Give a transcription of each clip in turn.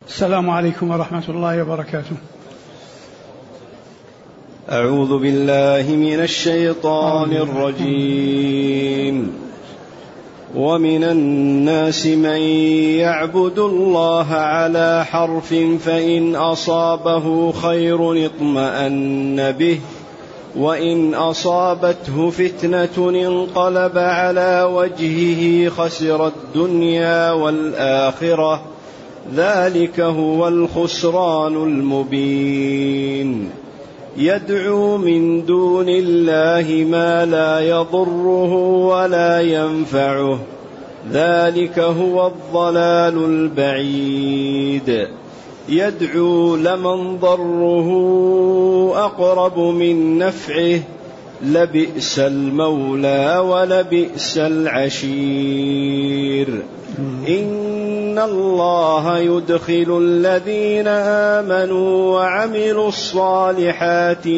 السلام عليكم ورحمة الله وبركاته. أعوذ بالله من الشيطان الرجيم. ومن الناس من يعبد الله على حرف فإن أصابه خير اطمأن به وإن أصابته فتنة انقلب على وجهه خسر الدنيا والآخرة ذلك هو الخسران المبين. يدعو من دون الله ما لا يضره ولا ينفعه ذلك هو الضلال البعيد. يدعو لمن ضره أقرب من نفعه لبئس المولى ولبئس العشير. إن الله يدخل الذين آمنوا وعملوا الصالحات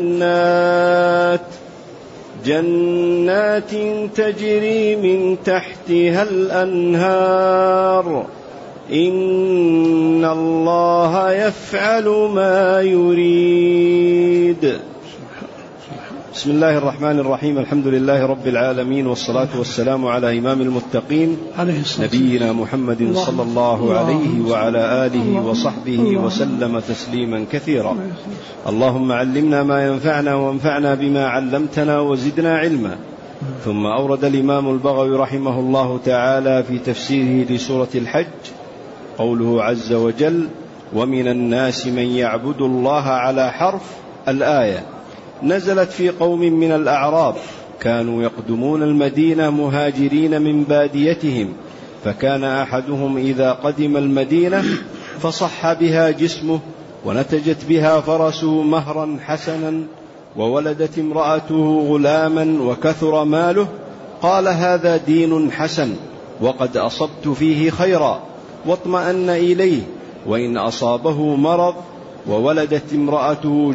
جنات تجري من تحتها الأنهار إن الله يفعل ما يريد. بسم الله الرحمن الرحيم. الحمد لله رب العالمين، والصلاة والسلام على إمام المتقين نبينا محمد صلى الله عليه وعلى آله وصحبه وسلم تسليما كثيرا. اللهم علمنا ما ينفعنا وانفعنا بما علمتنا وزدنا علما. ثم أورد الإمام البغوي رحمه الله تعالى في تفسيره لسورة الحج قوله عز وجل: ومن الناس من يعبد الله على حرف. الآية نزلت في قوم من الأعراب كانوا يقدمون المدينة مهاجرين من باديتهم، فكان أحدهم إذا قدم المدينة فصح بها جسمه ونتجت بها فرسه مهرا حسنا وولدت امرأته غلاما وكثر ماله، قال: هذا دين حسن وقد أصبت فيه خيرا، واطمأن إليه. وإن أصابه مرض وولدت امرأته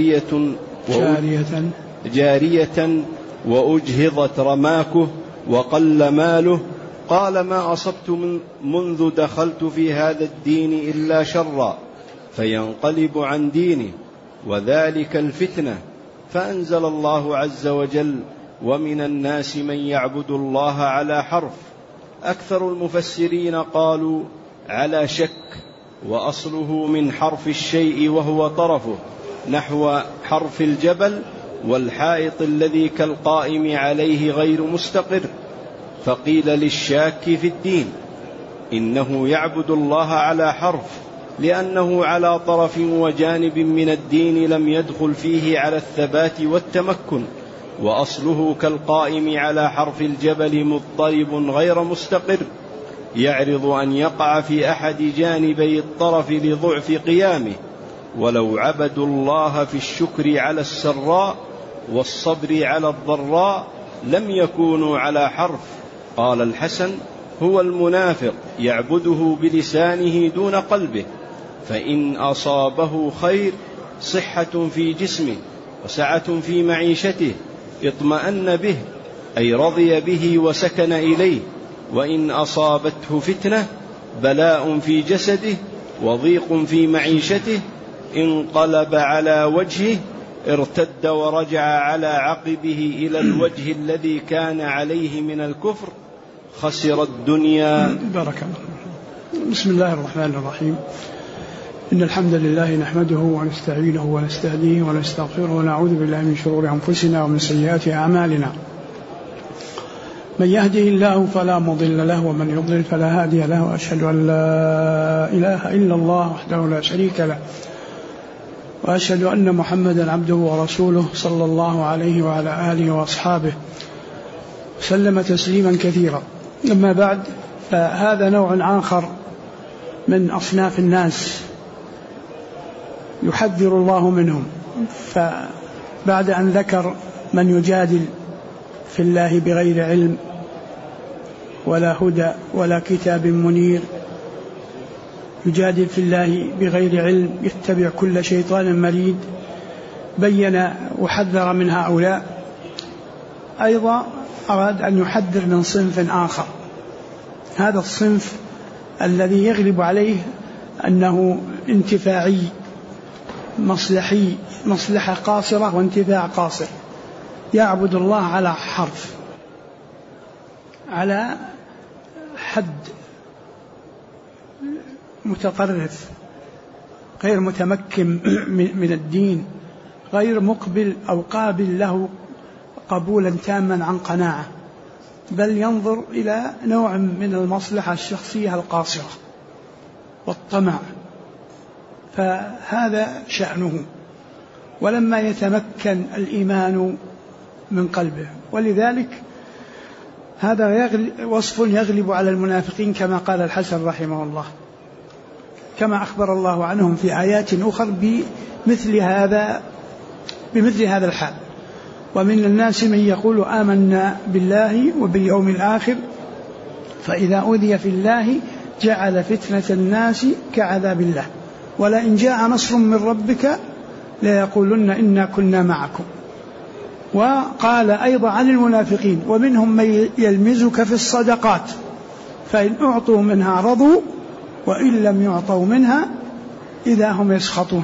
جارية وأجهضت رماكه وقل ماله، قال: ما أصبت منذ دخلت في هذا الدين إلا شرا، فينقلب عن دينه، وذلك الفتنة. فأنزل الله عز وجل: ومن الناس من يعبد الله على حرف. أكثر المفسرين قالوا على شك، وأصله من حرف الشيء وهو طرفه، نحو حرف الجبل والحائط الذي كالقائم عليه غير مستقر. فقيل للشاك في الدين إنه يعبد الله على حرف، لأنه على طرف وجانب من الدين لم يدخل فيه على الثبات والتمكن، وأصله كالقائم على حرف الجبل مضطرب غير مستقر، يعرض أن يقع في أحد جانبي الطرف لضعف قيامه. ولو عبدوا الله في الشكر على السراء والصبر على الضراء لم يكونوا على حرف. قال الحسن: هو المنافق يعبده بلسانه دون قلبه، فإن أصابه خير صحة في جسمه وسعة في معيشته اطمأن به، أي رضي به وسكن إليه. وإن أصابته فتنة بلاء في جسده وضيق في معيشته انقلب على وجهه، ارتد ورجع على عقبه إلى الوجه الذي كان عليه من الكفر، خسر الدنيا. بارك الله. بسم الله الرحمن الرحيم. إن الحمد لله نحمده ونستعينه ونستهديه ونستغفره ونعوذ بالله من شرور أنفسنا ومن سيئات أعمالنا. من يهده الله فلا مضل له ومن يضلل فلا هادي له، وأشهد أن لا إله إلا الله وحده لا شريك له، وأشهد أن محمدا عبده ورسوله صلى الله عليه وعلى آله وأصحابه سلم تسليما كثيرا. أما بعد، فهذا نوع آخر من أصناف الناس يحذر الله منهم. فبعد أن ذكر من يجادل في الله بغير علم ولا هدى ولا كتاب منير، يجادل في الله بغير علم، يتبع كل شيطان مريد، بين وحذر من هؤلاء. أيضا أراد أن يحذر من صنف آخر، هذا الصنف الذي يغلب عليه أنه انتفاعي مصلحي، مصلحة قاصرة وانتفاع قاصر. يعبد الله على حرف، على حد متطرف، غير متمكن من الدين، غير مقبل أو قابل له قبولا تاما عن قناعة، بل ينظر إلى نوع من المصلحة الشخصية القاصرة والطمع، فهذا شأنه. ولما يتمكن الإيمان من قلبه، ولذلك هذا وصف يغلب على المنافقين كما قال الحسن رحمه الله، كما أخبر الله عنهم في آيات أخرى بمثل هذا الحال. ومن الناس من يقول آمنا بالله وباليوم الآخر فإذا أوذي في الله جعل فتنة الناس كعذاب الله ولئن جاء نصر من ربك ليقولن إنا كنا معكم. وقال أيضا عن المنافقين ومنهم من يلمزك في الصدقات فإن أعطوا منها رضوا وإن لم يعطوا منها إذا هم يسخطون.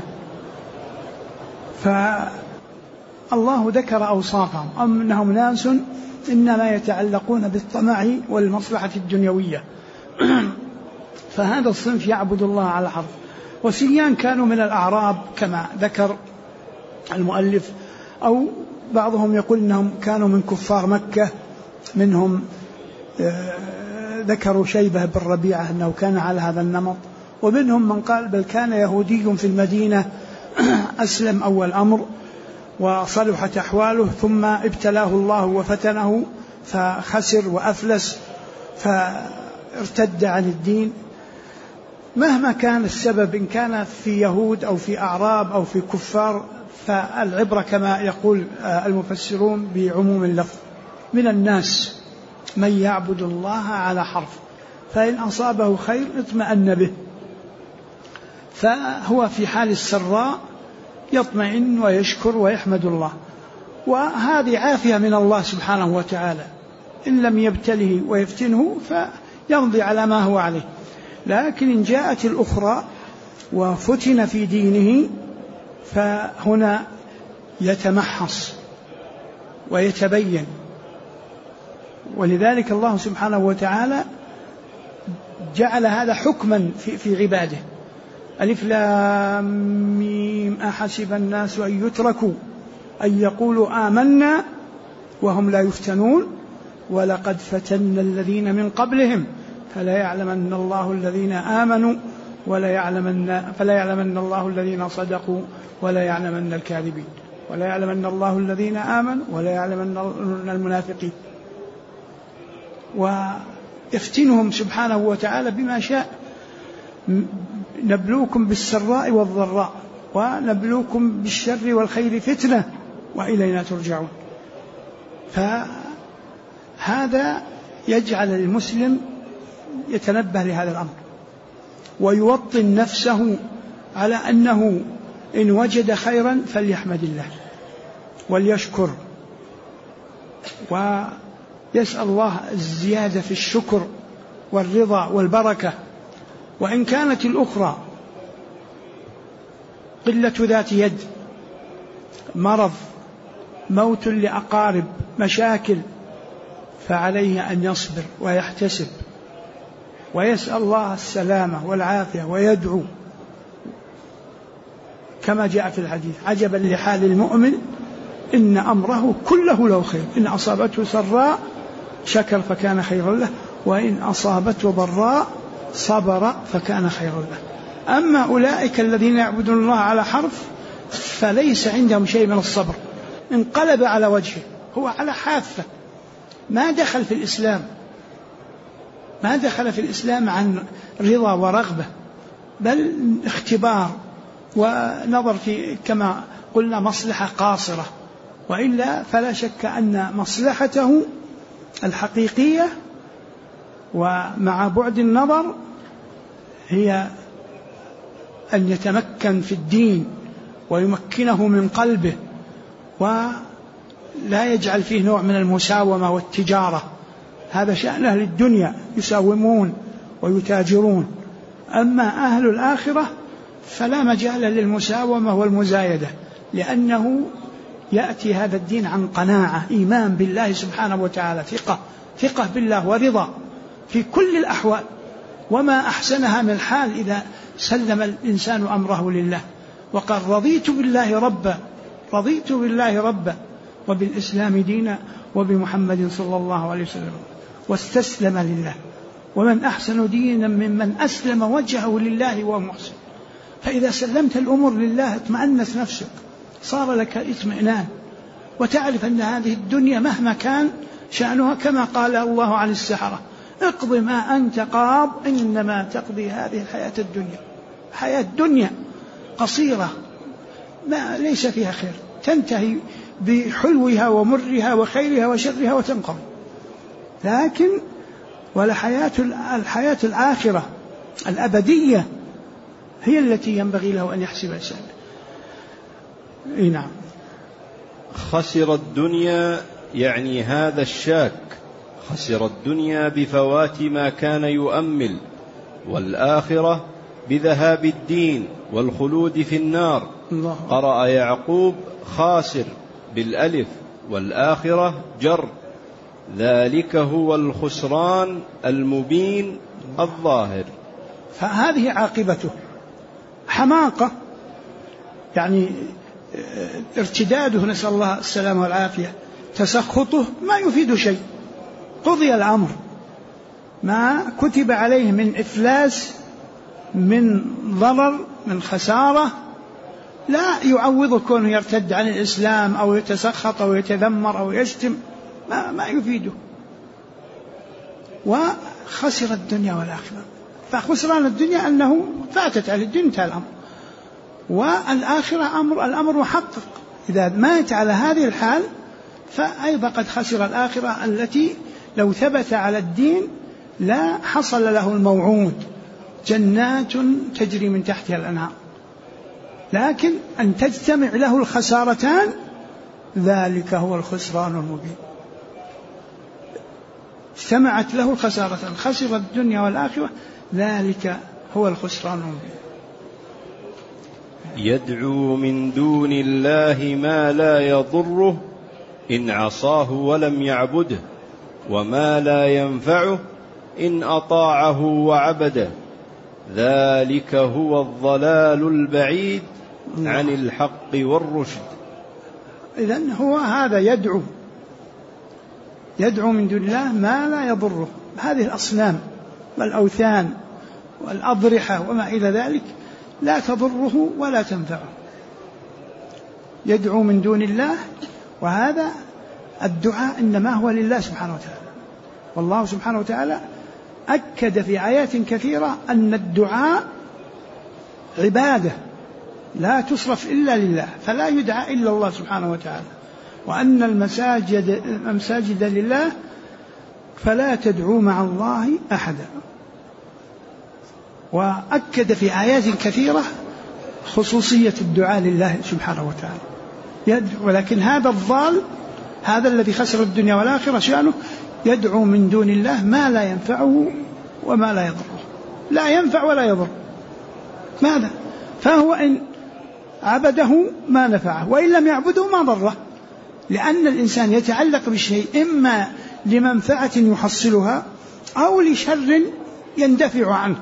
فالله ذكر أوصافهم أنهم ناس إنما يتعلقون بالطمع والمصلحة الدنيوية. فهذا الصنف يعبد الله على حرف. وسيان كانوا من الأعراب كما ذكر المؤلف، أو بعضهم يقول إنهم كانوا من كفار مكة، منهم ذكروا شيبة بن ربيعة أنه كان على هذا النمط، ومنهم من قال بل كان يهودي في المدينة أسلم أول أمر وصلحت أحواله ثم ابتلاه الله وفتنه فخسر وأفلس فارتد عن الدين. مهما كان السبب، إن كان في يهود أو في أعراب أو في كفار، فالعبرة كما يقول المفسرون بعموم اللفظ. من الناس من يعبد الله على حرف، فإن أصابه خير اطمأن به، فهو في حال السراء يطمئن ويشكر ويحمد الله، وهذه عافية من الله سبحانه وتعالى. إن لم يبتله ويفتنه فيمضي على ما هو عليه. لكن إن جاءت الأخرى وفتن في دينه فهنا يتمحص ويتبين. ولذلك الله سبحانه وتعالى جعل هذا حكما في عباده. ألف لام ميم أحسب الناس أن يتركوا أن يقولوا آمنا وهم لا يفتنون ولقد فتنا الذين من قبلهم فلا يعلمن الله الذين آمنوا فلا يعلمن الله الذين صدقوا ولا يعلمن الكاذبين ولا يعلمن الله الذين آمنوا ولا يعلمن المنافقين. ويفتنهم سبحانه وتعالى بما شاء. نبلوكم بالسراء والضراء ونبلوكم بالشر والخير فتنة وإلينا ترجعون. فهذا يجعل المسلم يتنبه لهذا الأمر ويوطن نفسه على أنه إن وجد خيرا فليحمد الله وليشكر ويسأل الله الزيادة في الشكر والرضا والبركة. وإن كانت الأخرى قلة ذات يد، مرض، موت لأقارب، مشاكل، فعليه أن يصبر ويحتسب ويسأل الله السلامة والعافية ويدعو كما جاء في الحديث عجبا لحال المؤمن إن أمره كله له خير إن أصابته سراء شكر فكان خيرا له وإن أصابته ضراء صبر فكان خيرا له. أما أولئك الذين يعبدون الله على حرف فليس عندهم شيء من الصبر، انقلب على وجهه، هو على حافة، ما دخل في الإسلام، ما دخل في الإسلام عن رضا ورغبة، بل اختبار ونظر في كما قلنا مصلحة قاصرة. وإلا فلا شك أن مصلحته الحقيقية ومع بعد النظر هي أن يتمكن في الدين ويمكنه من قلبه ولا يجعل فيه نوع من المساومة والتجارة. هذا شأن أهل الدنيا، يساومون ويتاجرون. أما أهل الآخرة فلا مجال للمساومة والمزايدة، لأنه يأتي هذا الدين عن قناعة، إيمان بالله سبحانه وتعالى، ثقة بالله ورضا في كل الأحوال. وما أحسنها من الحال إذا سلم الإنسان أمره لله وقال رضيت بالله ربا وبالإسلام دينا وبمحمد صلى الله عليه وسلم، واستسلم لله. ومن أحسن دينا ممن أسلم وجهه لله وهو محسن. فإذا سلمت الأمور لله اطمأنت نفسك، صار لك اطمئنان، وتعرف أن هذه الدنيا مهما كان شأنها كما قال الله عن السحرة اقض ما أنت قاض إنما تقضي هذه الحياة الدنيا. حياة الدنيا قصيرة ما ليس فيها خير، تنتهي بحلوها ومرها وخيرها وشرها وتنقضي. لكن الحياة الآخرة الأبدية هي التي ينبغي له أن يحسب حسابه. نعم. خسر الدنيا يعني هذا الشاك، خسر الدنيا بفوات ما كان يؤمل، والآخرة بذهاب الدين والخلود في النار. قرأ يعقوب خاسر بالألف والآخرة جر، ذلك هو الخسران المبين الظاهر. فهذه عاقبته حماقة، يعني ارتداده نسأل الله السلامة والعافية، تسخطه ما يفيد شيء، قضي الأمر، ما كتب عليه من إفلاس من ضرر من خسارة لا يعوض كونه يرتد عن الإسلام أو يتسخط أو يتذمر أو يشتم، ما يفيده. وخسر الدنيا والآخرة. فخسران الدنيا أنه فاتت على الدنيا انتهى الأمر، والآخرة الأمر محقق. إذا مات على هذه الحال فأيضا قد خسر الآخرة التي لو ثبت على الدين لا حصل له الموعود، جنات تجري من تحتها الأنهار. لكن أن تجتمع له الخسارتان ذلك هو الخسران المبين. اجتمعت له الخسارتان، خسر الدنيا والآخرة، ذلك هو الخسران المبين. يدعو من دون الله ما لا يضره إن عصاه ولم يعبده، وما لا ينفعه إن أطاعه وعبده، ذلك هو الضلال البعيد عن الحق والرشد. إذن هو هذا يدعو من دون الله ما لا يضره، هذه الأصنام والأوثان والأضرحة وما إلى ذلك لا تضره ولا تنفعه. يدعو من دون الله، وهذا الدعاء إنما هو لله سبحانه وتعالى. والله سبحانه وتعالى أكد في آيات كثيرة أن الدعاء عبادة لا تصرف إلا لله، فلا يدعى إلا الله سبحانه وتعالى، وأن المساجد لله فلا تدعوا مع الله أحدا. وأكد في آيات كثيرة خصوصية الدعاء لله سبحانه وتعالى. ولكن هذا الضال، هذا الذي خسر الدنيا والآخرة شأنه يدعو من دون الله ما لا ينفعه وما لا يضره، لا ينفع ولا يضر. ماذا؟ فهو إن عبده ما نفعه، وإن لم يعبده ما ضره، لأن الإنسان يتعلق بالشيء إما لمنفعة يحصلها أو لشر يندفع عنه.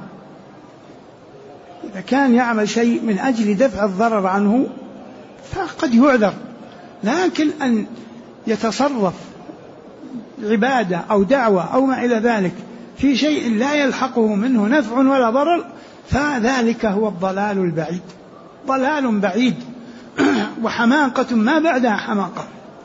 إذا كان يعمل شيء من أجل دفع الضرر عنه فقد يعذر، لكن أن يتصرف عبادة أو دعوة أو ما إلى ذلك في شيء لا يلحقه منه نفع ولا ضرر، فذلك هو الضلال البعيد، ضلال بعيد وحماقة ما بعدها حماقة.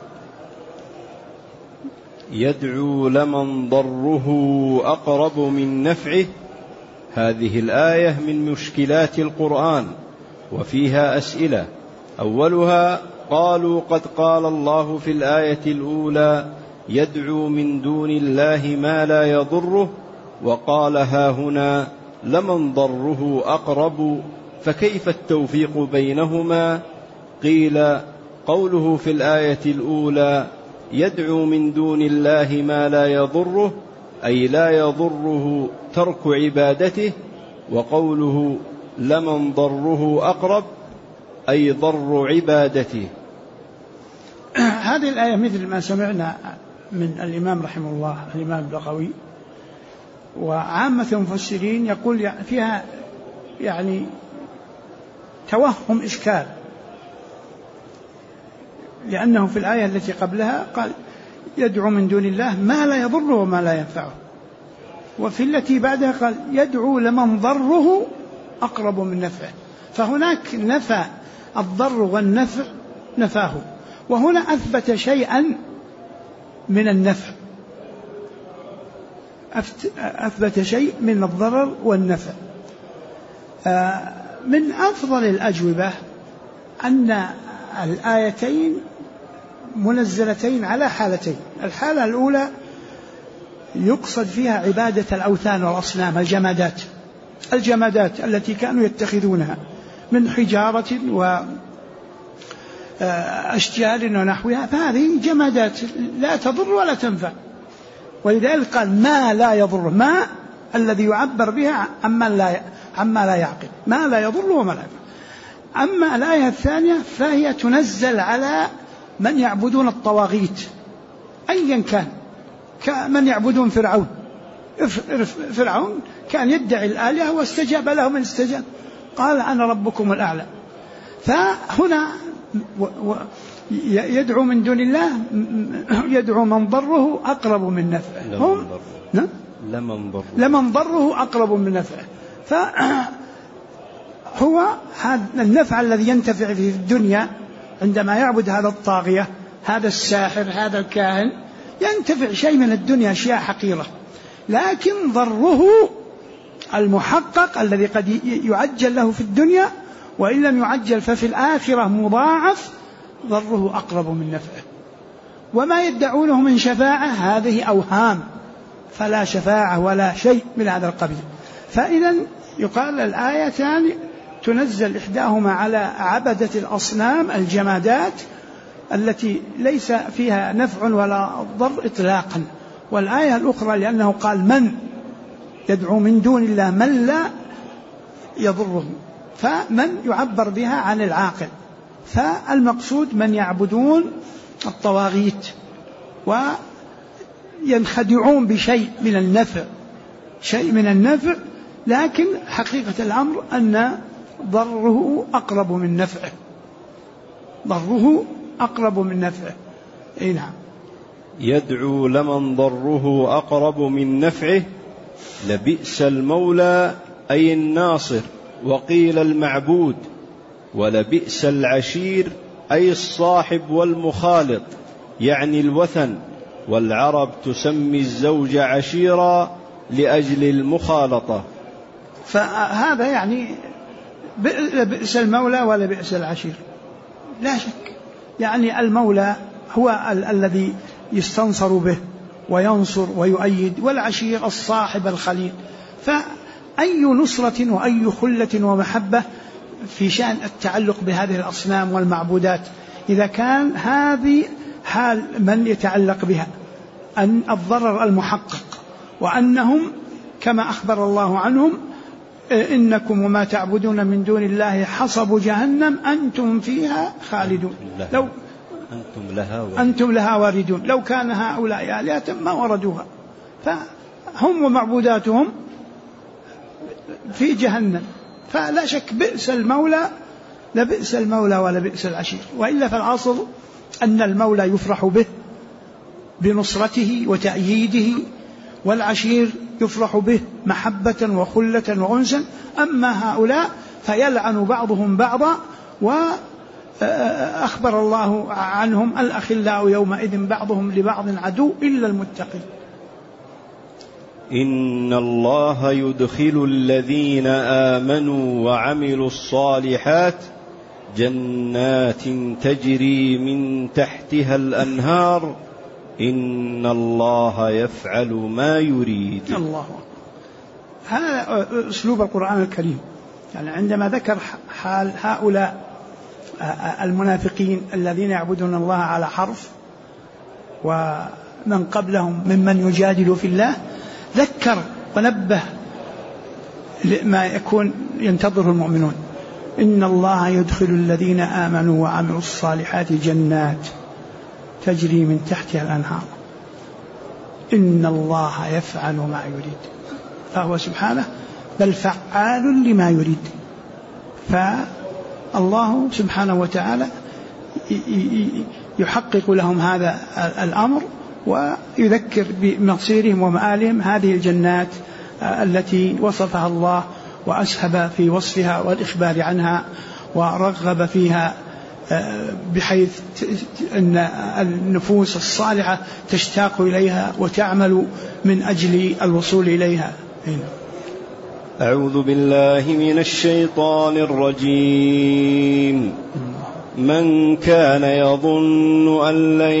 يدعو لمن ضره أقرب من نفعه. هذه الآية من مشكلات القرآن وفيها أسئلة. أولها قالوا قد قال الله في الآية الأولى يدعو من دون الله ما لا يضره، وقال ها هنا لمن ضره أقرب، فكيف التوفيق بينهما؟ قيل قوله في الآية الأولى يدعو من دون الله ما لا يضره أي لا يضره ترك عبادته، وقوله لمن ضره أقرب أي ضر عبادته. هذه الآية مثل ما سمعنا من الإمام رحمه الله الإمام البغوي وعامة المفسرين يقول فيها يعني توهم إشكال، لأنه في الآية التي قبلها قال يدعو من دون الله ما لا يضره وما لا ينفعه، وفي التي بعدها قال يدعو لمن ضره أقرب من نفعه، فهناك نفى الضر والنفع نفاه، وهنا أثبت شيئا من النفع، أثبت شيء من الضرر والنفع. من أفضل الأجوبة أن الآيتين منزلتين على حالتين. الحالة الأولى يقصد فيها عبادة الأوثان والأصنام، الجمادات التي كانوا يتخذونها من حجارة وأشجار ونحوها، فهذه جمادات لا تضر ولا تنفع، ولذلك قال ما لا يضر، ما الذي يعبر بها عما لا يعقل، ما لا يضر وما لا ينفع. أما الآية الثانية فهي تنزل على من يعبدون الطواغيت أيا كان، كمن يعبدون فرعون كان يدعي الآلهة واستجاب له من استجاب، قال أنا ربكم الأعلى. فهنا يدعو من دون الله يدعو من ضره أقرب من نفعه، لمن ضره أقرب من نفعه. فهو هذا النفع الذي ينتفع فيه في الدنيا عندما يعبد هذا الطاغية، هذا الساحر، هذا الكاهن، ينتفع شيء من الدنيا أشياء حقيرة، لكن ضره المحقق الذي قد يعجل له في الدنيا وإن لم يعجل ففي الآخرة مضاعف، ضره أقرب من نفعه. وما يدعونه من شفاعة هذه أوهام، فلا شفاعة ولا شيء من هذا القبيل. فإذا يقال الآيتان تنزل إحداهما على عبدة الأصنام الجمادات التي ليس فيها نفع ولا ضر إطلاقا، والآية الأخرى لأنه قال من يدعو من دون الله من لا يضره، فمن يعبر بها عن العاقل، فالمقصود من يعبدون الطواغيت وينخدعون بشيء من النفع، لكن حقيقة الأمر أن ضره أقرب من نفعه، نعم. يدعو لمن ضره أقرب من نفعه، لبئس المولى أي الناصر، وقيل المعبود، ولبئس العشير أي الصاحب والمخالط، يعني الوثن، والعرب تسمي الزوج عشيرا لأجل المخالطة. فهذا يعني لبئس المولى ولبئس العشير لا شك، يعني المولى هو الذي يستنصر به وينصر ويؤيد، والعشير الصاحب الخليل. فأي نصرة وأي خلة ومحبة في شأن التعلق بهذه الأصنام والمعبودات، إذا كان هذه حال من يتعلق بها، أن الضرر المحقق، وأنهم كما أخبر الله عنهم إنكم وما تعبدون من دون الله حصب جهنم أنتم فيها خالدون، لو أنتم لها واردون، لو كان هؤلاء آلهة ما وردوها، فهم ومعبوداتهم في جهنم. فلا شك بئس المولى لبئس المولى ولبئس العشير. وإلا فالأصل أن المولى يفرح به بنصرته وتأييده، والعشير يفرح به محبة وخلة وأنسا. أما هؤلاء فيلعن بعضهم بعضا، وأخبر الله عنهم الأخلاء يومئذ بعضهم لبعض عدو إلا المتقين. إن الله يدخل الذين آمنوا وعملوا الصالحات جنات تجري من تحتها الأنهار إن الله يفعل ما يريد. الله، هذا أسلوب القرآن الكريم، يعني عندما ذكر حال هؤلاء المنافقين الذين يعبدون الله على حرف ومن قبلهم ممن يجادل في الله، ذكر ونبه ما يكون ينتظره المؤمنون. إن الله يدخل الذين آمنوا وعملوا الصالحات جنات تجري من تحتها الأنهار إن الله يفعل ما يريد، فهو سبحانه بل فعال لما يريد. فالله سبحانه وتعالى يحقق لهم هذا الأمر ويذكر بمصيرهم ومآلهم هذه الجنات التي وصفها الله وأسهب في وصفها والإخبار عنها ورغب فيها، بحيث أن النفوس الصالحة تشتاق إليها وتعمل من أجل الوصول إليها. أعوذ بالله من الشيطان الرجيم. من كان يظن أن لن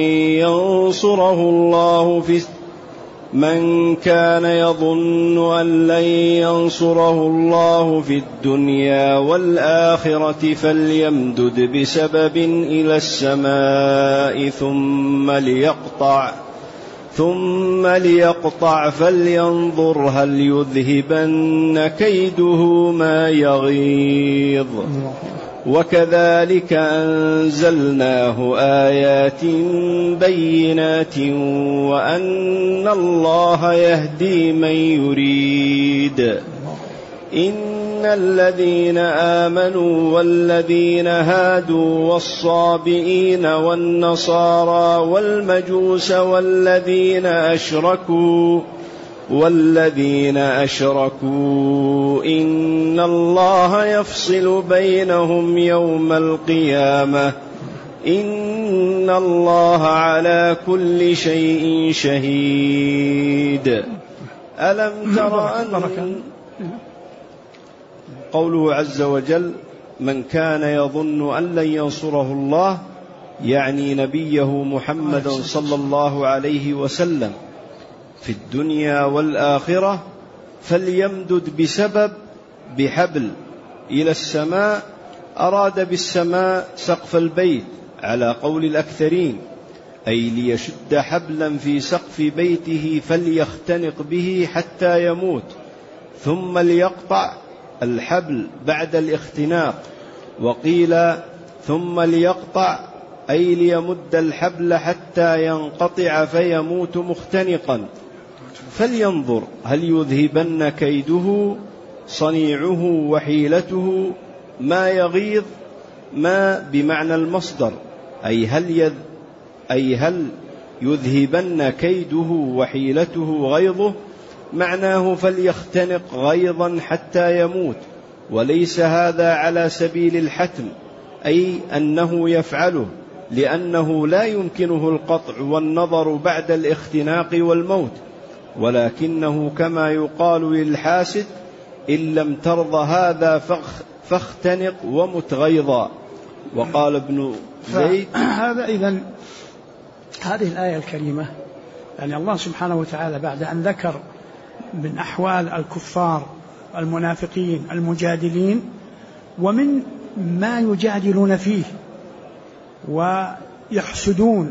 ينصره الله في الدنيا والآخرة فليمدد بسبب إلى السماء ثم ليقطع فلينظر هل يذهبن كيده ما يغيظ. وكذلك أنزلناه آيات بينات وأن الله يهدي من يريد. إن الذين آمنوا والذين هادوا والصابئين والنصارى والمجوس والذين أشركوا إن الله يفصل بينهم يوم القيامة إن الله على كل شيء شهيد. ألم تر أن قوله عز وجل من كان يظن أن لن ينصره الله يعني نبيه محمد صلى الله عليه وسلم في الدنيا والآخرة فليمدد بسبب بحبل إلى السماء. أراد بالسماء سقف البيت على قول الأكثرين، أي ليشد حبلا في سقف بيته فليختنق به حتى يموت، ثم ليقطع الحبل بعد الاختناق. وقيل ثم ليقطع أي ليمد الحبل حتى ينقطع فيموت مختنقا. فلينظر هل يذهبن كيده صنيعه وحيلته ما يغيظ. ما بمعنى المصدر، أي هل يذهبن كيده وحيلته غيظه، معناه فليختنق غيظا حتى يموت. وليس هذا على سبيل الحتم، أي أنه يفعله لأنه لا يمكنه القطع والنظر بعد الاختناق والموت، ولكنه كما يقال للحاسد إن لم ترض هذا فاختنق ومت غيظا. وقال ابن زيد هذا إذن هذه الآية الكريمة يعني الله سبحانه وتعالى بعد أن ذكر من أحوال الكفار المنافقين المجادلين ومن ما يجادلون فيه ويحسدون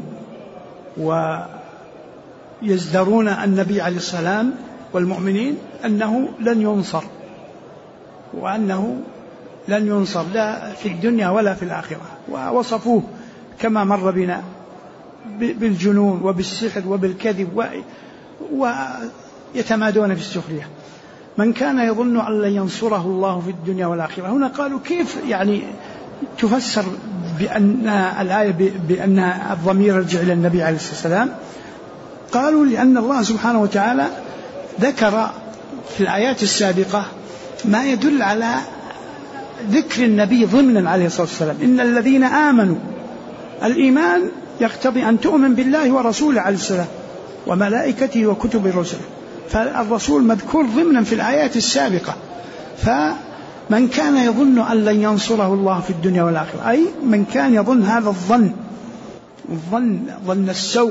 ويزدرون النبي عليه السلام والمؤمنين أنه لن ينصر، وأنه لن ينصر لا في الدنيا ولا في الآخرة، ووصفوه كما مر بنا بالجنون وبالسحر وبالكذب ويتمادون في السخرية. من كان يظن أن لن ينصره الله في الدنيا والآخرة، هنا قالوا كيف يعني تفسر بأن الآية بأن الضمير يرجع إلى النبي عليه الصلاة والسلام؟ قالوا لأن الله سبحانه وتعالى ذكر في الآيات السابقة ما يدل على ذكر النبي ضمنا عليه الصلاة والسلام. إن الذين آمنوا، الإيمان يقتضي أن تؤمن بالله ورسوله عليه السلام وملائكته وكتب رسله، فالرسول مذكور ضمنا في الآيات السابقة. فمن كان يظن أن لن ينصره الله في الدنيا والآخرة، أي من كان يظن هذا ظن السوء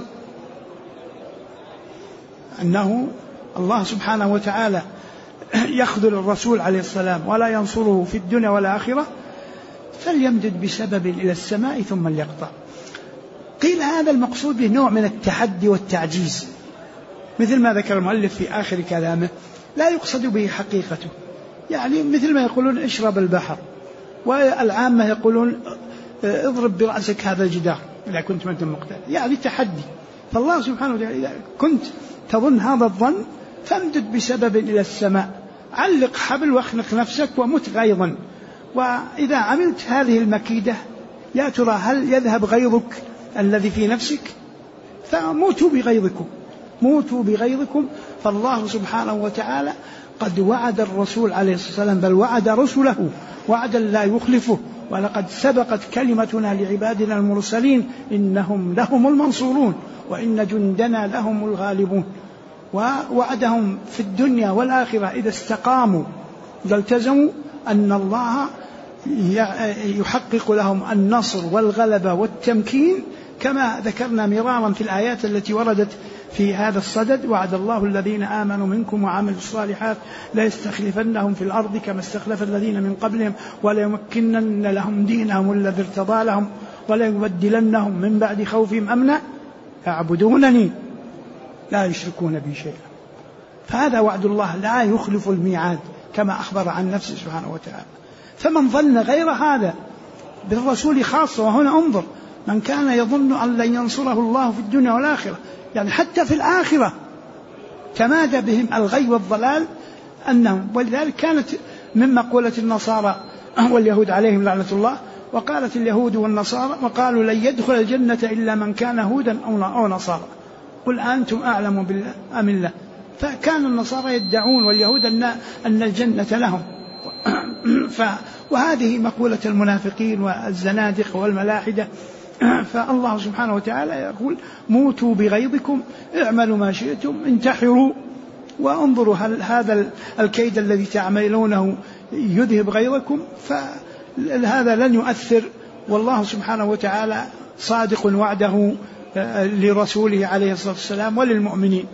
أنه الله سبحانه وتعالى يخذل الرسول عليه السلام ولا ينصره في الدنيا والآخرة، فليمدد بسبب إلى السماء ثم ليقطع. قيل هذا المقصود به نوع من التحدي والتعجيز، مثل ما ذكر المؤلف في آخر كلامه، لا يقصد به حقيقته، يعني مثل ما يقولون اشرب البحر، والعامة يقولون اضرب برأسك هذا الجدار إذا كنت أنت مقتدر، يعني تحدي. فالله سبحانه وتعالى إذا كنت تظن هذا الظن فامدد بسبب إلى السماء، علق حبل واخنق نفسك ومت غيظا. وإذا عملت هذه المكيدة يا ترى هل يذهب غيظك الذي في نفسك؟ فموتوا بغيظكم، موتوا بغيظكم. فالله سبحانه وتعالى قد وعد الرسول عليه الصلاة والسلام، بل وعد رسله وعدا لا يخلفه، ولقد سبقت كلمتنا لعبادنا المرسلين إنهم لهم المنصورون وإن جندنا لهم الغالبون. ووعدهم في الدنيا والآخرة إذا استقاموا والتزموا أن الله يحقق لهم النصر والغلبة والتمكين، كما ذكرنا مرارا في الآيات التي وردت في هذا الصدد: وعد الله الذين آمنوا منكم وعملوا الصالحات لا يستخلفنهم في الأرض كما استخلف الذين من قبلهم وليمكنن لهم دينهم الذي ارتضى لهم وليبدلنهم من بعد خوفهم أمنا يعبدونني لا يشركون بي شيئا. فهذا وعد الله لا يخلف الميعاد كما أخبر عن نفسه سبحانه وتعالى. فمن ظن غير هذا بالرسول خاصة، وهنا انظر، من كان يظن أن لن ينصره الله في الدنيا والآخرة، يعني حتى في الآخرة تمادى بهم الغي والضلال أنهم. ولذلك كانت من مقولة النصارى واليهود عليهم لعنة الله، وقالت اليهود والنصارى وقالوا لن يدخل الجنة إلا من كان هودا أو نصارى، قل أنتم أعلم بالله أم الله. فكان النصارى يدعون واليهود أن الجنة لهم. وهذه مقولة المنافقين والزنادقة والملاحدة. فالله سبحانه وتعالى يقول موتوا بغيظكم، اعملوا ما شئتم، انتحروا وانظروا هل هذا الكيد الذي تعملونه يذهب غيظكم، فهذا لن يؤثر. والله سبحانه وتعالى صادق وعده لرسوله عليه الصلاة والسلام وللمؤمنين.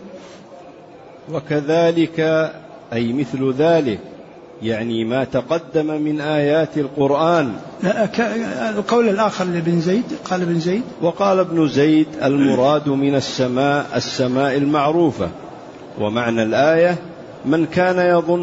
وكذلك أي مثل ذلك يعني ما تقدم من آيات القرآن. القول الآخر لابن زيد، قال ابن زيد وقال ابن زيد المراد من السماء المعروفة. ومعنى الآية من كان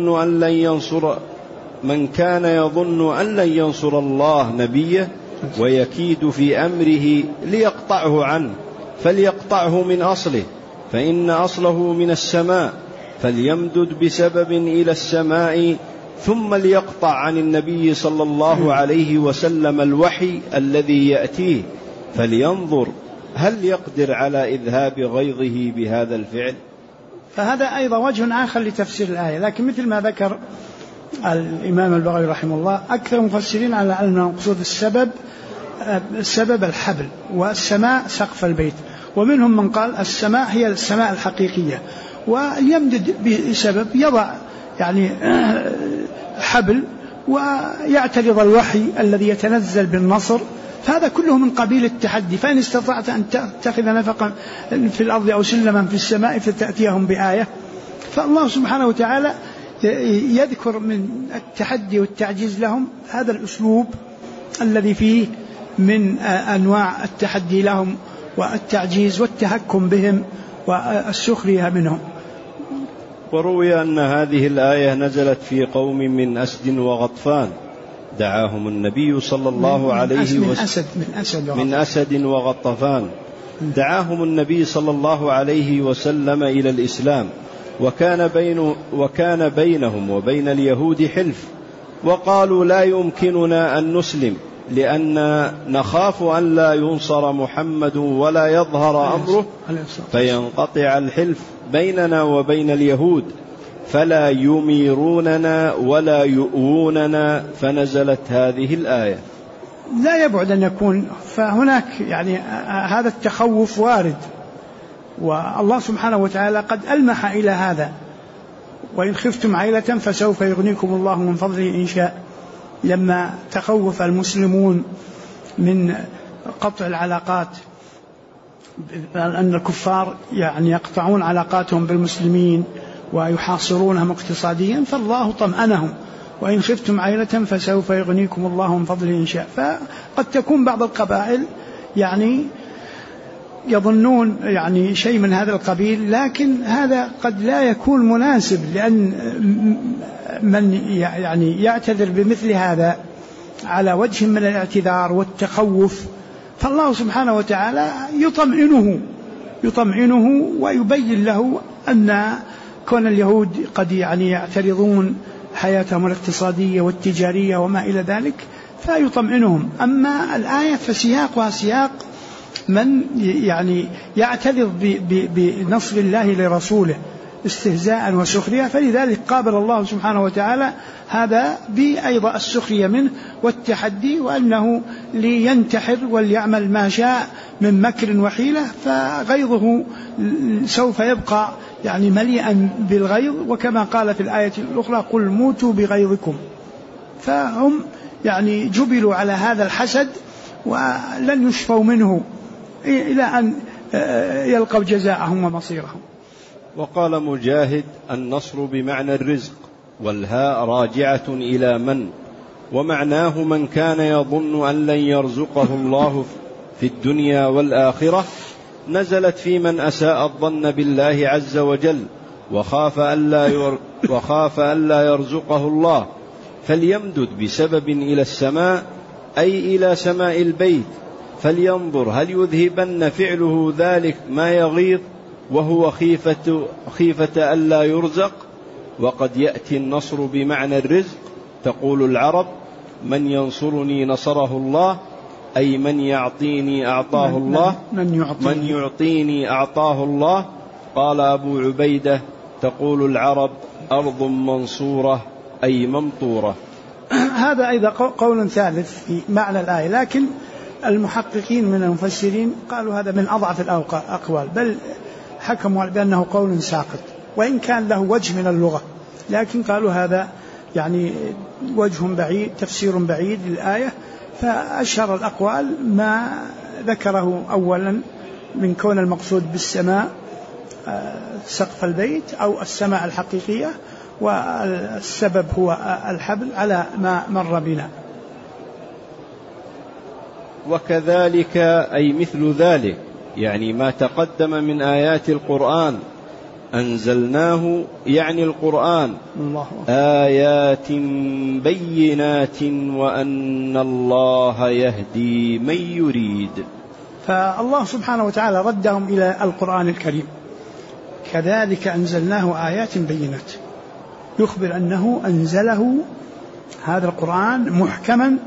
يظن أن لن ينصر الله نبيه ويكيد في أمره ليقطعه عنه فليقطعه من أصله، فإن أصله من السماء، فليمدد بسبب إلى السماء ثم ليقطع عن النبي صلى الله عليه وسلم الوحي الذي يأتيه، فلينظر هل يقدر على إذهاب غيظه بهذا الفعل. فهذا أيضا وجه آخر لتفسير الآية. لكن مثل ما ذكر الإمام البغوي رحمه الله، أكثر مفسرين على أن مقصود السبب الحبل، والسماء سقف البيت. ومنهم من قال السماء هي السماء الحقيقية، ويمدد بسبب يضع يعني حبل ويعترض الوحي الذي يتنزل بالنصر. فهذا كله من قبيل التحدي. فإن استطعت أن تتخذ نفقا في الأرض أو سلما في السماء فتأتيهم بآية. فالله سبحانه وتعالى يذكر من التحدي والتعجيز لهم هذا الأسلوب الذي فيه من أنواع التحدي لهم والتعجيز والتهكم بهم والسخرية منهم. وروي أن هذه الآية نزلت في قوم من أسد وغطفان دعاهم النبي صلى الله عليه وسلم من أسد وغطفان دعاهم النبي صلى الله عليه وسلم إلى الإسلام، وكان بينهم وبين اليهود حلف، وقالوا لا يمكننا أن نسلم لأن نخاف أن لا ينصر محمد ولا يظهر أمره فينقطع الحلف بيننا وبين اليهود فلا يميروننا ولا يؤووننا، فنزلت هذه الآية. لا يبعد أن يكون فهناك يعني هذا التخوف وارد، والله سبحانه وتعالى قد ألمح إلى هذا: وإن خفتم عيلة فسوف يغنيكم الله من فضله إن شاء. لما تخوف المسلمون من قطع العلاقات، أن الكفار يعني يقطعون علاقاتهم بالمسلمين ويحاصرونهم اقتصاديا، فالله طمأنهم: وإن خفتم عيلة فسوف يغنيكم الله من فضله إن شاء. فقد تكون بعض القبائل يعني يظنون يعني شيء من هذا القبيل، لكن هذا قد لا يكون مناسب، لأن من يعني يعتذر بمثل هذا على وجه من الاعتذار والتخوف، فالله سبحانه وتعالى يطمئنه ويبين له أن كون اليهود قد يعني يعترضون حياتهم الاقتصادية والتجارية وما إلى ذلك فيطمئنهم. أما الآية فسياقها سياق من يعني يعترض بنصر الله لرسوله استهزاء وسخرية، فلذلك قابل الله سبحانه وتعالى هذا بأيضا السخرية منه والتحدي، وأنه لينتحر وليعمل ما شاء من مكر وحيلة، فغيظه سوف يبقى يعني مليئا بالغيظ، وكما قال في الآية الأخرى قل موتوا بغيظكم. فهم يعني جبلوا على هذا الحسد ولن يشفوا منه إلى أن يلقوا جزاءهم ومصيرهم. وقال مجاهد النصر بمعنى الرزق، والهاء راجعة إلى من، ومعناه من كان يظن أن لن يرزقه الله في الدنيا والآخرة، نزلت في من أساء الظن بالله عز وجل وخاف ألا يرزقه الله، فليمدد بسبب إلى السماء أي إلى سماء البيت، فلينظر هل يذهبن فعله ذلك ما يغيظ وهو خيفة ألا يرزق. وقد يأتي النصر بمعنى الرزق، تقول العرب من ينصرني نصره الله، أي من يعطيني أعطاه الله، من يعطيني أعطاه الله. قال أبو عبيدة تقول العرب أرض منصورة أي ممطورة. هذا أيضا قول ثالث في معنى الآية، لكن المحققين من المفسرين قالوا هذا من أضعف الأقوال، بل حكموا بأنه قول ساقط، وإن كان له وجه من اللغة، لكن قالوا هذا يعني وجه بعيد، تفسير بعيد للآية. فأشهر الأقوال ما ذكره أولا من كون المقصود بالسماء سقف البيت أو السماء الحقيقية، والسبب هو الحبل على ما مر بنا. وكذلك أي مثل ذلك، يعني ما تقدم من آيات القرآن أنزلناه، يعني القرآن آيات بينات وأن الله يهدي من يريد. فالله سبحانه وتعالى ردهم إلى القرآن الكريم، كذلك أنزلناه آيات بينات، يخبر أنه أنزله هذا القرآن محكما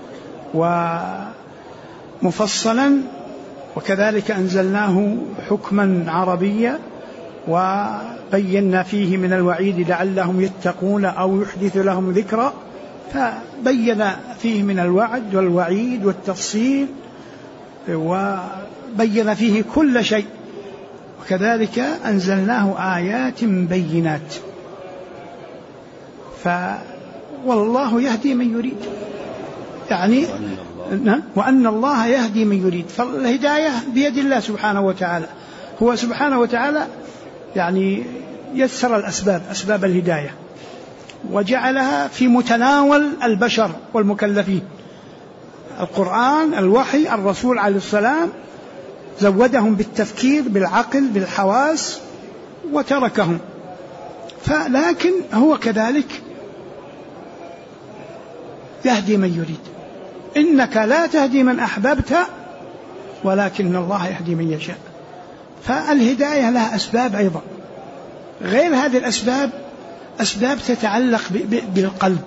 ومفصلا، وكذلك أنزلناه حكما عربيا، وبينا فيه من الوعيد لعلهم يتقون أو يحدث لهم ذكرى، فبين فيه من الوعد والوعيد والتفصيل، وبين فيه كل شيء. وكذلك أنزلناه آيات بينات، والله يهدي من يريد، يعني وأن الله يهدي من يريد. فالهداية بيد الله سبحانه وتعالى، هو سبحانه وتعالى يعني يسر الأسباب، أسباب الهداية، وجعلها في متناول البشر والمكلفين. القرآن، الوحي، الرسول عليه السلام زودهم بالتفكير، بالعقل، بالحواس، وتركهم. لكن هو كذلك يهدي من يريد. إنك لا تهدي من أحببت ولكن الله يهدي من يشاء. فالهداية لها أسباب أيضا، غير هذه الأسباب أسباب تتعلق بالقلب.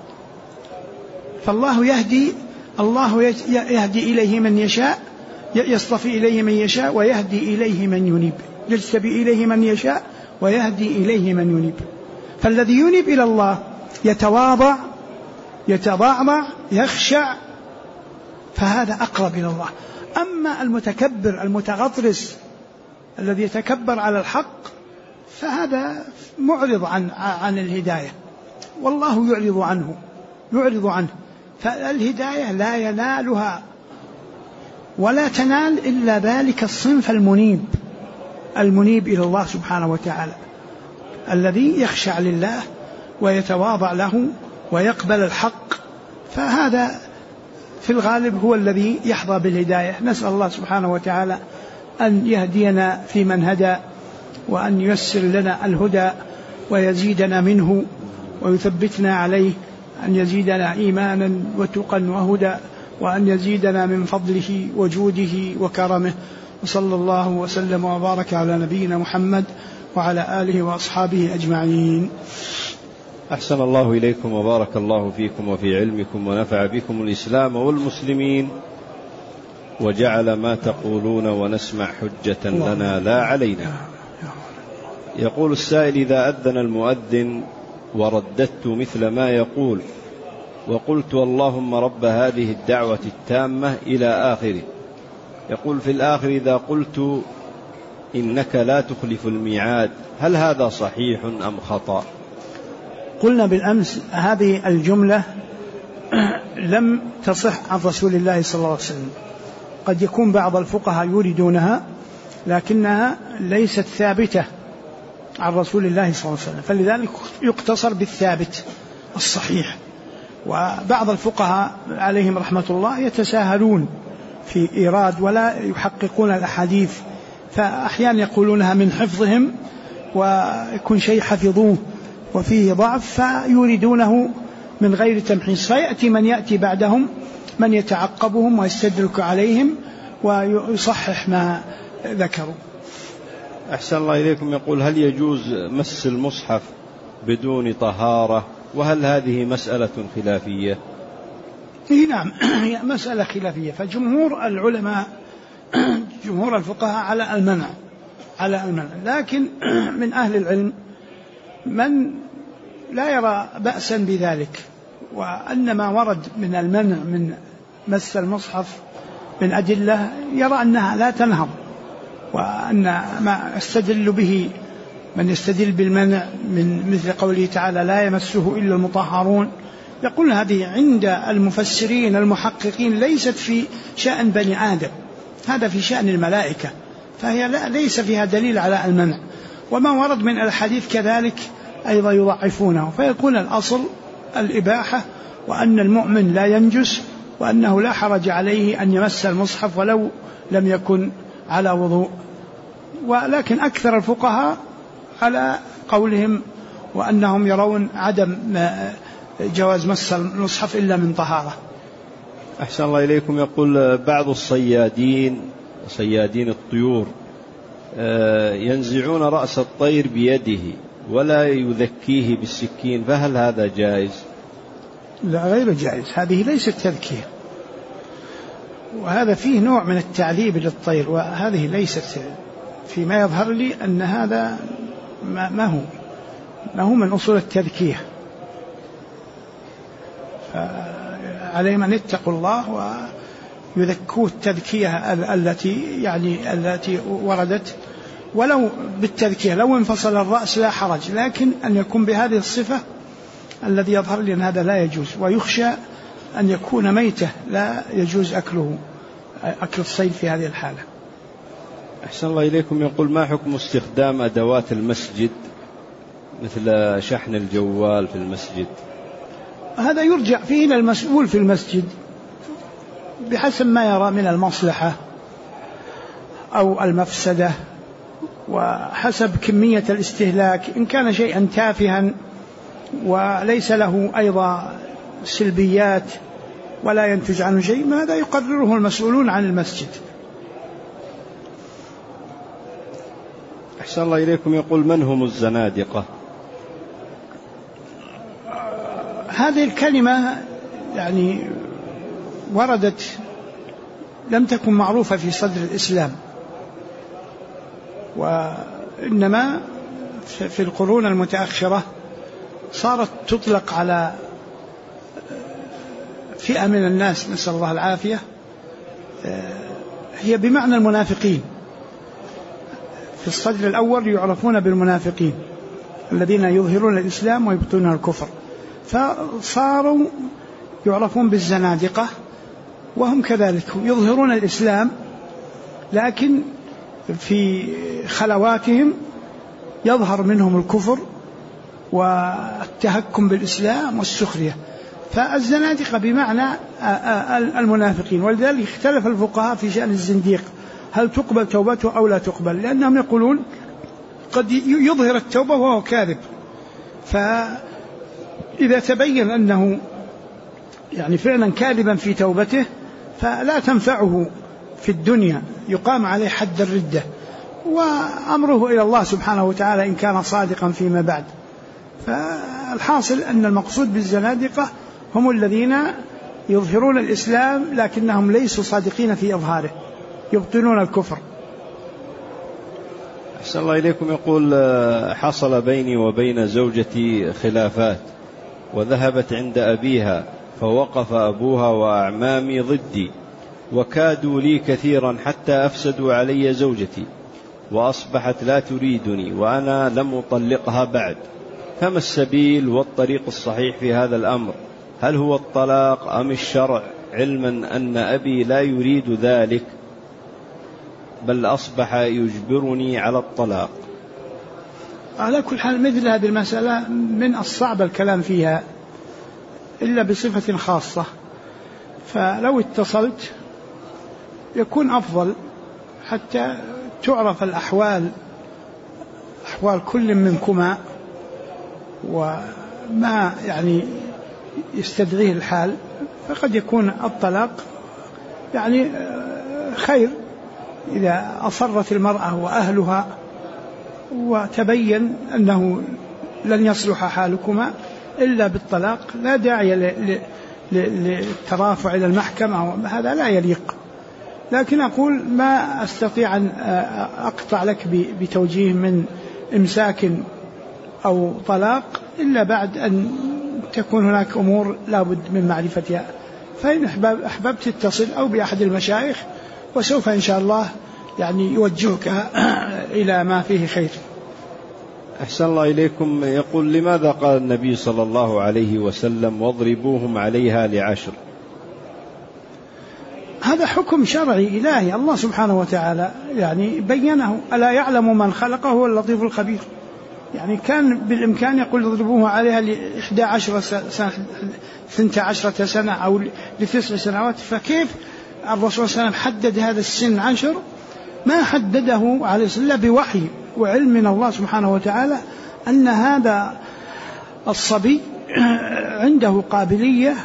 فالله يهدي، الله يهدي إليه من يشاء، يصطفي إليه من يشاء ويهدي إليه من ينيب، يجتبي إليه من يشاء ويهدي إليه من ينيب. فالذي ينيب إلى الله يتواضع، يتضعضع، يخشع، فهذا أقرب إلى الله. أما المتكبر المتغطرس الذي يتكبر على الحق فهذا معرض عن الهداية، والله يعرض عنه. فالهداية لا ينالها ولا تنال إلا ذلك الصنف المنيب إلى الله سبحانه وتعالى، الذي يخشع لله ويتواضع له ويقبل الحق، فهذا في الغالب هو الذي يحظى بالهداية. نسأل الله سبحانه وتعالى أن يهدينا في من هدى، وأن ييسر لنا الهدى ويزيدنا منه ويثبتنا عليه، أن يزيدنا إيمانا وتقا وهدى، وأن يزيدنا من فضله وجوده وكرمه. وصلى الله وسلم وبارك على نبينا محمد وعلى آله وأصحابه أجمعين. أحسن الله إليكم وبارك الله فيكم وفي علمكم ونفع بكم الإسلام والمسلمين، وجعل ما تقولون ونسمع حجة لنا لا علينا. يقول السائل: إذا أذن المؤذن ورددت مثل ما يقول وقلت اللهم رب هذه الدعوة التامة إلى آخره، يقول في الآخر: إذا قلت إنك لا تخلف الميعاد، هل هذا صحيح أم خطأ؟ قلنا بالأمس هذه الجملة لم تصح عن رسول الله صلى الله عليه وسلم. قد يكون بعض الفقهاء يريدونها لكنها ليست ثابتة عن رسول الله صلى الله عليه وسلم، فلذلك يقتصر بالثابت الصحيح. وبعض الفقهاء عليهم رحمة الله يتساهلون في إيراد ولا يحققون الأحاديث، فأحيانا يقولونها من حفظهم ويكون شيء حفظوه وفيه ضعف فيريدونه من غير تمحيص، فيأتي من يأتي بعدهم من يتعقبهم ويستدرك عليهم ويصحح ما ذكروا. أحسن الله إليكم. يقول: هل يجوز مس المصحف بدون طهارة؟ وهل هذه مسألة خلافية؟ نعم، هي مسألة خلافية، فجمهور العلماء جمهور الفقهاء على المنع، لكن من أهل العلم من لا يرى بأسا بذلك، وأن ما ورد من المنع من مس المصحف من أدلة يرى أنها لا تنهض، وأن ما يستدل به من يستدل بالمنع من مثل قوله تعالى لا يمسه إلا المطهرون، يقول هذه عند المفسرين المحققين ليست في شأن بني آدم، هذا في شأن الملائكة، فهي ليس فيها دليل على المنع. وما ورد من الحديث كذلك أيضا يضعفونه، فيكون الأصل الإباحة، وأن المؤمن لا ينجس، وأنه لا حرج عليه أن يمس المصحف ولو لم يكن على وضوء. ولكن أكثر الفقهاء على قولهم وأنهم يرون عدم جواز مس المصحف إلا من طهارة. أحسن الله إليكم. يقول: بعض صيادين الطيور ينزعون رأس الطير بيده ولا يذكيه بالسكين، فهل هذا جائز؟ لا، غير جائز، هذه ليست تذكية، وهذا فيه نوع من التعذيب للطير، وهذه ليست. فيما يظهر لي أن هذا ما هو من أصول التذكية، عليهم أن يتقوا الله ويذكوا التذكية التي وردت، ولو بالتذكية لو انفصل الرأس لا حرج، لكن أن يكون بهذه الصفة الذي يظهر لي أن هذا لا يجوز، ويخشى أن يكون ميتة لا يجوز أكل الصيد في هذه الحالة. أحسن الله إليكم. يقول: ما حكم استخدام أدوات المسجد مثل شحن الجوال في المسجد؟ هذا يرجع فيه إلى المسؤول في المسجد بحسب ما يرى من المصلحة أو المفسدة، وحسب كمية الاستهلاك. إن كان شيئا تافها وليس له أيضا سلبيات ولا ينتج عنه شيء، ماذا يقرره المسؤولون عن المسجد. أحسن الله إليكم. يقول: من هم الزنادقة؟ هذه الكلمة وردت، لم تكن معروفة في صدر الإسلام، وإنما في القرون المتأخرة صارت تطلق على فئة من الناس، نسأل الله العافية، هي بمعنى المنافقين. في الصدر الأول يعرفون بالمنافقين الذين يظهرون الإسلام ويبطنون الكفر، فصاروا يعرفون بالزنادقة، وهم كذلك يظهرون الإسلام لكن في خلواتهم يظهر منهم الكفر والتهكم بالإسلام والسخرية، فالزنادقة بمعنى المنافقين. ولذلك اختلف الفقهاء في شأن الزنديق، هل تقبل توبته أو لا تقبل، لأنهم يقولون قد يظهر التوبة وهو كاذب، فإذا تبين أنه يعني فعلا كاذبا في توبته فلا تنفعه في الدنيا، يقام عليه حد الردة، وأمره إلى الله سبحانه وتعالى إن كان صادقا فيما بعد. فالحاصل أن المقصود بالزنادقة هم الذين يظهرون الإسلام لكنهم ليسوا صادقين في إظهاره، يبطنون الكفر. أحسن الله إليكم. يقول حصل بيني وبين زوجتي خلافات وذهبت عند أبيها، فوقف أبوها وأعمامي ضدي وكادوا لي كثيرا حتى أفسدوا علي زوجتي، وأصبحت لا تريدني وأنا لم أطلقها بعد، فما السبيل والطريق الصحيح في هذا الأمر؟ هل هو الطلاق أم الشرع، علما أن أبي لا يريد ذلك بل أصبح يجبرني على الطلاق؟ على كل حال مثل هذه المسألة من الصعب الكلام فيها إلا بصفة خاصة، فلو اتصلت يكون أفضل حتى تعرف الأحوال، أحوال كل منكما وما يعني يستدعيه الحال، فقد يكون الطلاق يعني خير إذا أصرت المرأة وأهلها وتبين أنه لن يصلح حالكما إلا بالطلاق، لا داعي للترافع إلى المحكمة، هذا لا يليق. لكن أقول ما أستطيع أن أقطع لك بتوجيه من إمساك أو طلاق إلا بعد أن تكون هناك أمور لابد من معرفتها، فإن أحببت تتصل أو بأحد المشايخ وسوف إن شاء الله يعني يوجهك إلى ما فيه خير. أحسن الله إليكم. يقول لماذا قال النبي صلى الله عليه وسلم واضربوهم عليها ل10؟ هذا حكم شرعي إلهي، الله سبحانه وتعالى يعني بينه، ألا يعلم من خلقه هو اللطيف الخبير. يعني كان بالإمكان يقول اضربوه عليها ل11 سنة 12 سنة أو ل9 سنوات، فكيف الرسول صلى الله عليه وسلم حدد هذا السن 10؟ ما حدده عليه الصلاة بوحي وعلم من الله سبحانه وتعالى أن هذا الصبي عنده قابلية،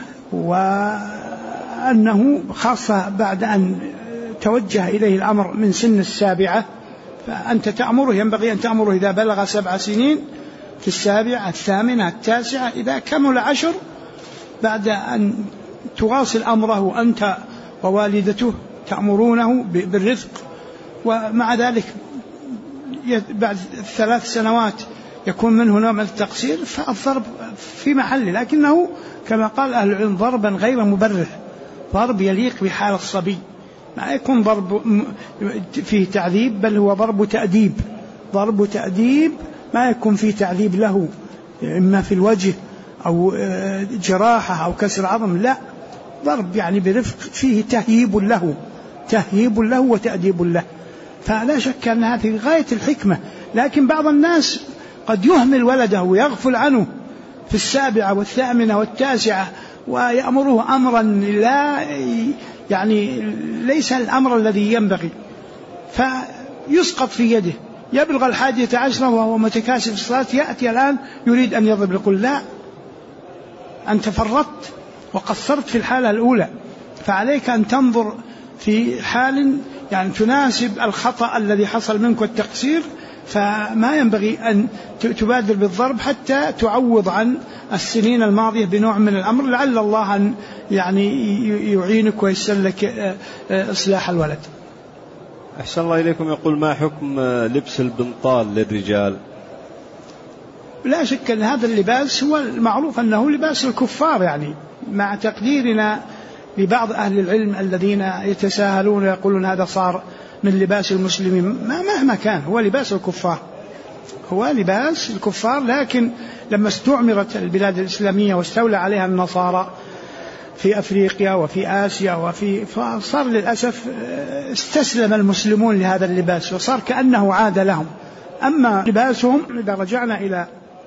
وأنه خاصة بعد أن توجه إليه الأمر من سن 7، فأنت تأمره، ينبغي أن تأمره إذا بلغ 7 سنين في 7 8 9، إذا كمل 10 بعد أن تواصل أمره أنت ووالدته تأمرونه بالرزق، ومع ذلك بعد 3 سنوات يكون منه نوع من التقصير، فالضرب في محله، لكنه كما قال أهل العلم ضربا غير مبرح، ضرب يليق بحال الصبي، ما يكون ضرب فيه تعذيب، بل هو ضرب تأديب، ضرب تأديب ما يكون فيه تعذيب له إما في الوجه أو جراحة أو كسر عظم، لا، ضرب يعني برفق فيه تهييب له، تهييب له وتأديب له، فلا شك أن هذه غاية الحكمة. لكن بعض الناس قد يهمل ولده ويغفل عنه في 7 و8 و9 ويأمره أمرا لا يعني ليس الأمر الذي ينبغي، فيسقط في يده، يبلغ 11 وهو متكاسل في الصلاة، يأتي الآن يريد أن يضرب، يقول لا، أنت فرطت وقصرت في الحالة الأولى، فعليك أن تنظر في حال يعني تناسب الخطأ الذي حصل منك والتقصير، فما ينبغي أن تبادر بالضرب حتى تعوض عن السنين الماضية بنوع من الأمر، لعل الله أن يعني يعينك ويسر لك إصلاح الولد. أحسن الله إليكم. يقول ما حكم لبس البنطال للرجال؟ لا شك أن هذا اللباس هو المعروف أنه لباس الكفار، يعني مع تقديرنا لبعض أهل العلم الذين يتساهلون ويقولون هذا صار من لباس المسلمين، مهما كان هو لباس الكفار، هو لباس الكفار. لكن لما استعمرت البلاد الإسلامية واستولى عليها النصارى في أفريقيا وفي آسيا فصار للأسف استسلم المسلمون لهذا اللباس وصار كأنه عاد لهم. أما لباسهم إذا رجعنا إلى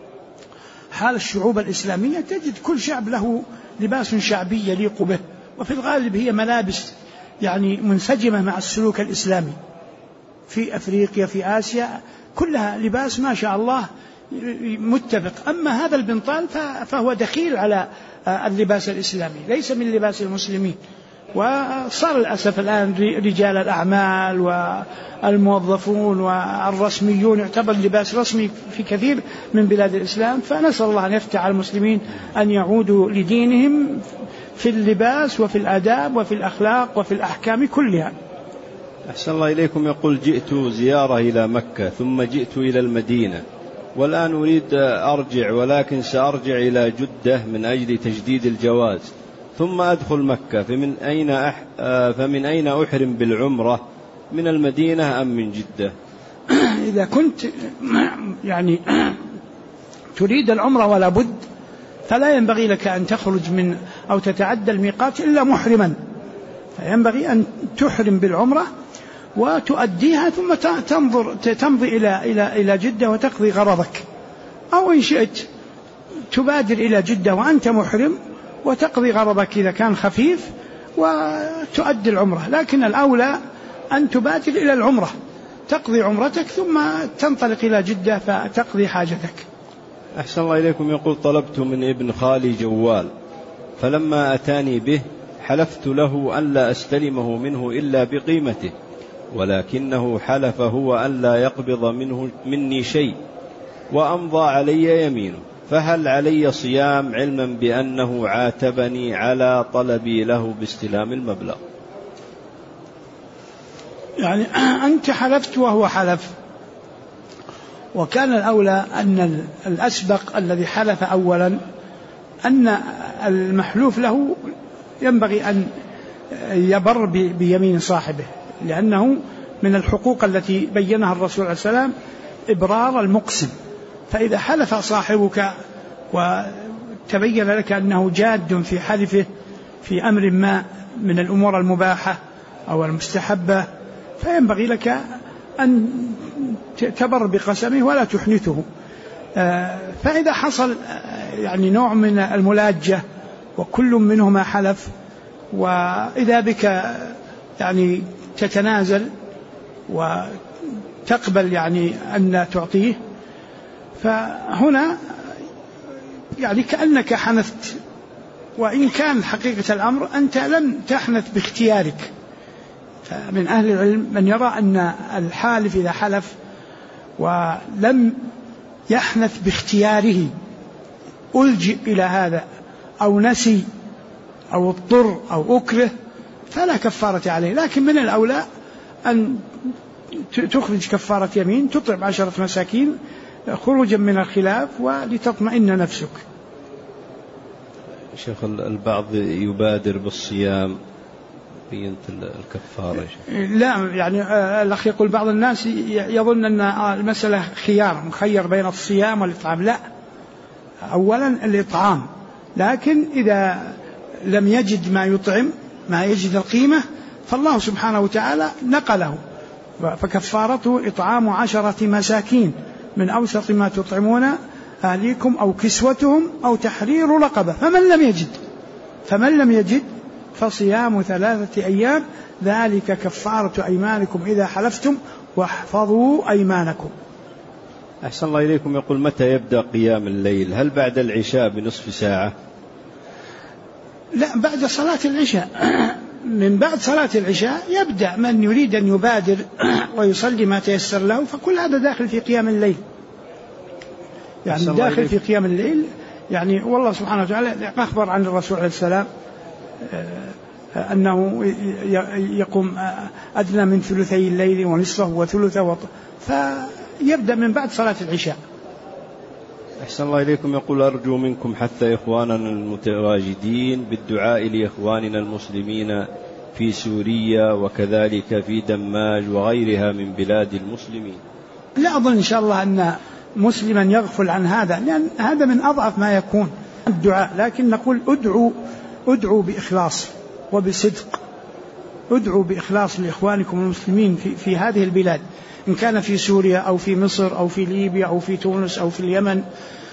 حال الشعوب الإسلامية تجد كل شعب له لباس شعبي يليق به، وفي الغالب هي ملابس يعني منسجمة مع السلوك الإسلامي. في أفريقيا في آسيا كلها لباس ما شاء الله متفق. أما هذا البنطال فهو دخيل على اللباس الإسلامي، ليس من لباس المسلمين. وصار للأسف الآن رجال الأعمال والموظفون والرسميون يعتبر لباس رسمي في كثير من بلاد الإسلام. فنسأل الله أن يفتح على المسلمين أن يعودوا لدينهم في اللباس وفي الآداب وفي الأخلاق وفي الأحكام كلها. أحسن الله إليكم. يقول: جئت زيارة إلى مكة ثم جئت إلى المدينة والآن أريد أرجع، ولكن سأرجع إلى جدة من أجل تجديد الجواز، ثم أدخل مكة، فمن أين أحرم بالعمرة، من المدينة أم من جدة؟ إذا كنت يعني تريد العمرة ولا بد، فلا ينبغي لك أن تخرج من أو تتعدى الميقات إلا محرما، فينبغي أن تحرم بالعمرة وتؤديها ثم تمضي إلى جدة وتقضي غرضك، أو إن شئت تبادر إلى جدة وأنت محرم وتقضي غرضك إذا كان خفيف وتؤدي العمرة. لكن الأولى أن تبادر إلى العمرة، تقضي عمرتك ثم تنطلق إلى جدة فتقضي حاجتك. أحسن الله إليكم. يقول: طلبت من ابن خالي جوال، فلما أتاني به حلفت له أن لا أستلمه منه إلا بقيمته، ولكنه حلف هو أن لا يقبض مني شيء وأمضى علي يمينه، فهل علي صيام علما بأنه عاتبني على طلبي له باستلام المبلغ؟ يعني أنت حلفت وهو حلف، وكان الأولى أن الأسبق الذي حلف أولا أن المحلوف له ينبغي أن يبر بيمين صاحبه، لأنه من الحقوق التي بينها الرسول عليه السلام إبرار المقسم. فإذا حلف صاحبك وتبين لك أنه جاد في حلفه في أمر ما من الأمور المباحة أو المستحبة، فينبغي لك أن تبر بقسمه ولا تحنثه. فإذا حصل يعني نوع من الملاجة وكل منهما حلف، وإذا بك يعني تتنازل وتقبل يعني أن تعطيه، فهنا يعني كأنك حنثت، وإن كان حقيقة الأمر أنت لم تحنث باختيارك. فمن أهل العلم من يرى أن الحالف إذا حلف ولم يحنث باختياره ألجئ إلى هذا أو نسي أو اضطر أو أكره فلا كفارة عليه، لكن من الأولى أن تخرج كفارة يمين تطعم 10 مساكين خروجا من الخلاف ولتطمئن نفسك. شيخ البعض يبادر بالصيام بينت الكفارة. لا يعني الأخ يقول بعض الناس يظن أن المسألة خيار مخير بين الصيام والإطعام. لا، أولا الإطعام، لكن إذا لم يجد ما يطعم ما يجد القيمة فالله سبحانه وتعالى نقله، فكفارته إطعام 10 مساكين من أوسط ما تطعمون أهليكم أو كسوتهم أو تحرير رقبة، فمن لم يجد فصيام 3 أيام ذلك كفارة أيمانكم إذا حلفتم واحفظوا أيمانكم. أحسن الله إليكم. يقول: متى يبدأ قيام الليل؟ هل بعد العشاء بنصف ساعة؟ لا، بعد صلاة العشاء. من بعد صلاة العشاء يبدأ من يريد أن يبادر ويصلي ما تيسر له، فكل هذا داخل في قيام الليل، يعني داخل في قيام الليل. يعني والله سبحانه وتعالى أخبر عن الرسول عليه السلام أنه يقوم أدنى من ثلثي الليل ونصفه وثلثه، فيبدأ من بعد صلاة العشاء. أحسن الله إليكم. يقول: أرجو منكم حث إخواننا المتواجدين بالدعاء لإخواننا المسلمين في سوريا وكذلك في دماج وغيرها من بلاد المسلمين. لا أظن إن شاء الله أن مسلما يغفل عن هذا، لأن هذا من أضعف ما يكون الدعاء، لكن نقول ادعوا بإخلاص وبصدق، ادعوا بإخلاص لإخوانكم المسلمين في هذه البلاد، إن كان في سوريا أو في مصر أو في ليبيا أو في تونس أو في اليمن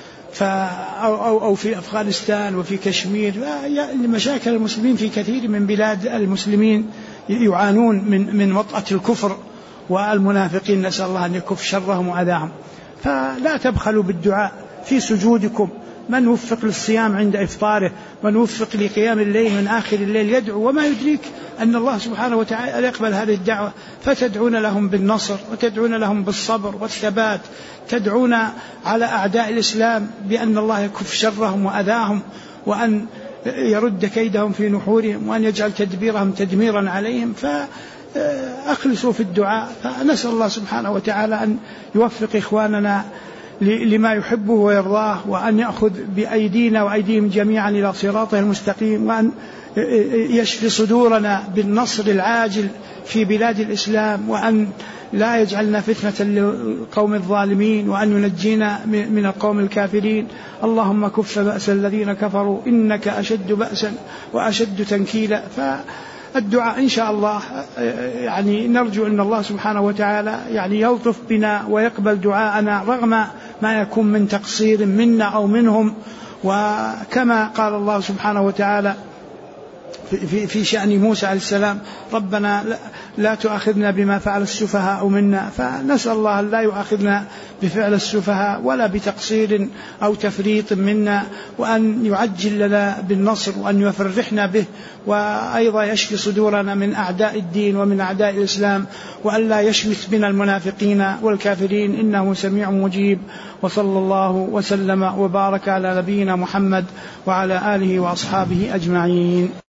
أو في أفغانستان وفي كشمير. مشاكل المسلمين في كثير من بلاد المسلمين يعانون من وطأة الكفر والمنافقين نسأل الله أن يكف شرهم وأذاهم. فلا تبخلوا بالدعاء في سجودكم، من وفق للصيام عند إفطاره، من وفق لقيام الليل من آخر الليل يدعو، وما يدريك أن الله سبحانه وتعالى يقبل هذه الدعوة، فتدعون لهم بالنصر وتدعون لهم بالصبر والثبات، تدعون على أعداء الإسلام بأن الله يكف شرهم وأذاهم، وأن يرد كيدهم في نحورهم، وأن يجعل تدبيرهم تدميرا عليهم. فأخلصوا في الدعاء، فنسأل الله سبحانه وتعالى أن يوفق إخواننا لما يحبه ويرضاه، وأن يأخذ بأيدينا وأيديهم جميعا إلى صراطه المستقيم، وأن يشفي صدورنا بالنصر العاجل في بلاد الإسلام، وأن لا يجعلنا فتنة للقوم الظالمين، وأن ينجينا من القوم الكافرين. اللهم كف بأس الذين كفروا إنك أشد بأسا وأشد تنكيلا. فالدعاء إن شاء الله يعني نرجو أن الله سبحانه وتعالى يعني يلطف بنا ويقبل دعاءنا رغم ما يكون من تقصير منا أو منهم. وكما قال الله سبحانه وتعالى في شأن موسى عليه السلام: ربنا لا تؤاخذنا بما فعل السفهاء منا. فنسأل الله لا يؤاخذنا بفعل السفهاء ولا بتقصير أو تفريط منا، وأن يعجل لنا بالنصر، وأن يفرحنا به، وأيضا يشفي صدورنا من أعداء الدين ومن أعداء الإسلام، وأن لا يشمت بنا المنافقين والكافرين، إنه سميع مجيب. وصلى الله وسلم وبارك على نبينا محمد وعلى آله وأصحابه أجمعين.